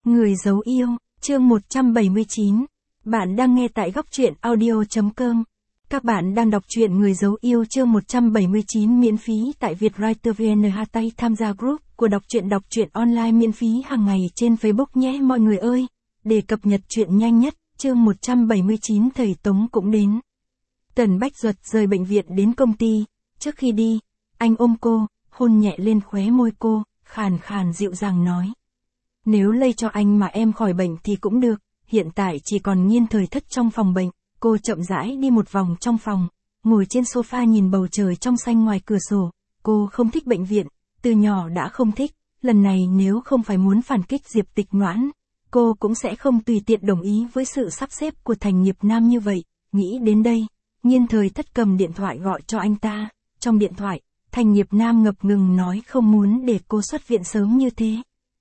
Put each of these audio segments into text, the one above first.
Người giấu yêu, chương 179. Bạn đang nghe tại góc truyện audio.com. Các bạn đang đọc truyện Người giấu yêu chương 179 miễn phí tại Vietwriter VN. Tay tham gia group của đọc truyện online miễn phí hàng ngày trên Facebook nhé mọi người ơi. Để cập nhật truyện nhanh nhất, chương 179 thầy Tống cũng đến. Tần Bách Duật rời bệnh viện đến công ty. Trước khi đi, anh ôm cô, hôn nhẹ lên khóe môi cô, khàn khàn dịu dàng nói. Nếu lây cho anh mà em khỏi bệnh thì cũng được, hiện tại chỉ còn Nghiên Thời Thất trong phòng bệnh. Cô chậm rãi đi một vòng trong phòng, ngồi trên sofa nhìn bầu trời trong xanh ngoài cửa sổ. Cô không thích bệnh viện, từ nhỏ đã không thích, lần này nếu không phải muốn phản kích Diệp Tịch Noãn, cô cũng sẽ không tùy tiện đồng ý với sự sắp xếp của Thành Nghiệp Nam như vậy. Nghĩ đến đây, Nghiên Thời Thất cầm điện thoại gọi cho anh ta. Trong điện thoại, Thành Nghiệp Nam ngập ngừng nói không muốn để cô xuất viện sớm như thế.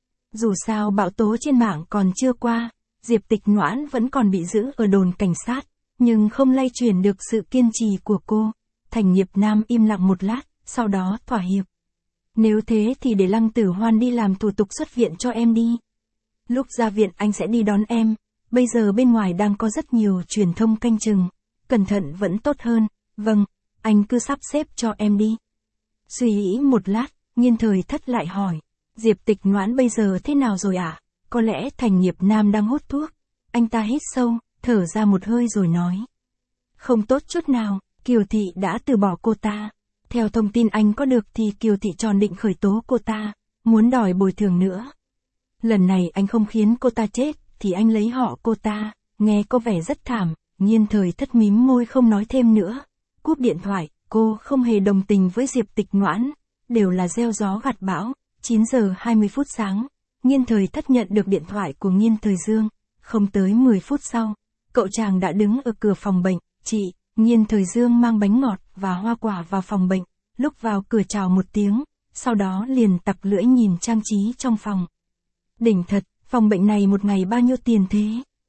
Dù sao bão tố trên mạng còn chưa qua, Diệp Tịch Noãn vẫn còn bị giữ ở đồn cảnh sát, nhưng không lay chuyển được sự kiên trì của cô. Thành Nghiệp Nam im lặng một lát, sau đó thỏa hiệp. Nếu thế thì để Lăng Tử Hoan đi làm thủ tục xuất viện cho em đi. Lúc ra viện anh sẽ đi đón em, bây giờ bên ngoài đang có rất nhiều truyền thông canh chừng, cẩn thận vẫn tốt hơn. Vâng, anh cứ sắp xếp cho em đi. Suy nghĩ một lát, Nghiên Thời Thất lại hỏi. Diệp Tịch Noãn bây giờ thế nào rồi ạ? Có lẽ Thành Nghiệp Nam đang hút thuốc. Anh ta hít sâu, thở ra một hơi rồi nói. Không tốt chút nào, Kiều Thị đã từ bỏ cô ta. Theo thông tin anh có được thì Kiều Thị tròn định khởi tố cô ta, muốn đòi bồi thường nữa. Lần này anh không khiến cô ta chết, thì anh lấy họ cô ta. Nghe có vẻ rất thảm, Nghiên Thời Thất mím môi không nói thêm nữa. Cúp điện thoại, cô không hề đồng tình với Diệp Tịch Noãn, đều là gieo gió gặt bão. 9 giờ 20 phút sáng, Nghiên Thời Thất nhận được điện thoại của Nghiên Thời Dương. Không tới 10 phút sau, cậu chàng đã đứng ở cửa phòng bệnh. Chị, Nghiên Thời Dương mang bánh ngọt và hoa quả vào phòng bệnh. Lúc vào cửa chào một tiếng, sau đó liền tặc lưỡi nhìn trang trí trong phòng. Đỉnh thật, phòng bệnh này một ngày bao nhiêu tiền thế?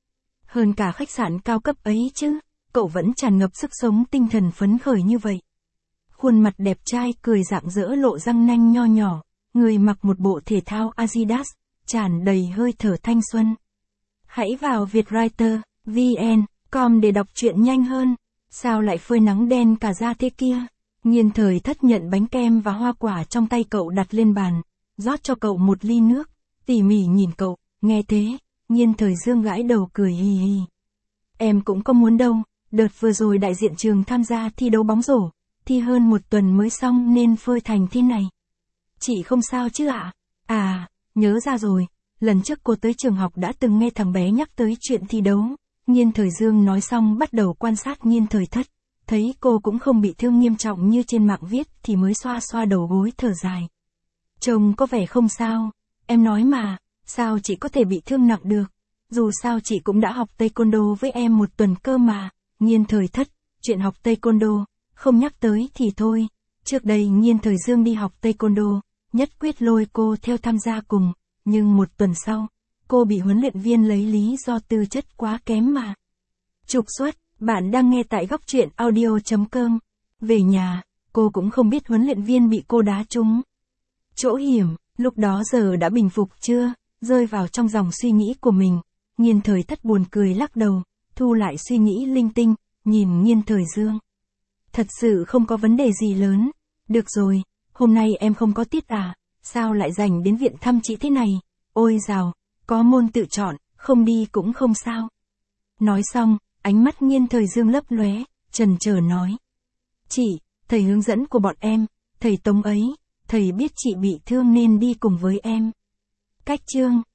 Hơn cả khách sạn cao cấp ấy chứ, cậu vẫn tràn ngập sức sống tinh thần phấn khởi như vậy. Khuôn mặt đẹp trai cười rạng rỡ lộ răng nanh nho nhỏ. Người mặc một bộ thể thao Adidas, tràn đầy hơi thở thanh xuân. Hãy vào Vietwriter, VN.com để đọc truyện nhanh hơn. Sao lại phơi nắng đen cả da thế kia? Nghiên Thời Thất nhận bánh kem và hoa quả trong tay cậu đặt lên bàn, rót cho cậu một ly nước, tỉ mỉ nhìn cậu. Nghe thế, Nghiên Thời Dương gãi đầu cười hì hì. Em cũng có muốn đâu, đợt vừa rồi đại diện trường tham gia thi đấu bóng rổ, thi hơn một tuần mới xong nên phơi thành thế này. Chị không sao chứ ạ? À, nhớ ra rồi, lần trước cô tới trường học đã từng nghe thằng bé nhắc tới chuyện thi đấu. Nghiên Thời Dương nói xong bắt đầu quan sát Nghiên Thời Thất, thấy cô cũng không bị thương nghiêm trọng như trên mạng viết thì mới xoa xoa đầu gối thở dài. Trông có vẻ không sao, em nói mà, sao chị có thể bị thương nặng được? Dù sao chị cũng đã học Taekwondo với em một tuần cơ mà. Nghiên Thời Thất, chuyện học Taekwondo, không nhắc tới thì thôi. Trước đây Nghiên Thời Dương đi học Taekwondo, nhất quyết lôi cô theo tham gia cùng, nhưng một tuần sau, cô bị huấn luyện viên lấy lý do tư chất quá kém mà. Trục xuất, bạn đang nghe tại góc truyện audio.com. Về nhà, cô cũng không biết huấn luyện viên bị cô đá trúng. Chỗ hiểm, lúc đó giờ đã bình phục chưa? Rơi vào trong dòng suy nghĩ của mình, Nghiên Thời Thất buồn cười lắc đầu, thu lại suy nghĩ linh tinh, nhìn Nghiên Thời Dương. Thật sự không có vấn đề gì lớn. Được rồi, hôm nay em không có tiết à? Sao lại dành đến viện thăm chị thế này? Ôi dào, có môn tự chọn, không đi cũng không sao. Nói xong, ánh mắt Nghiên Thời Dương lấp lóe, chần chờ nói. Chị, thầy hướng dẫn của bọn em, thầy Tống ấy, thầy biết chị bị thương nên đi cùng với em. Cách chương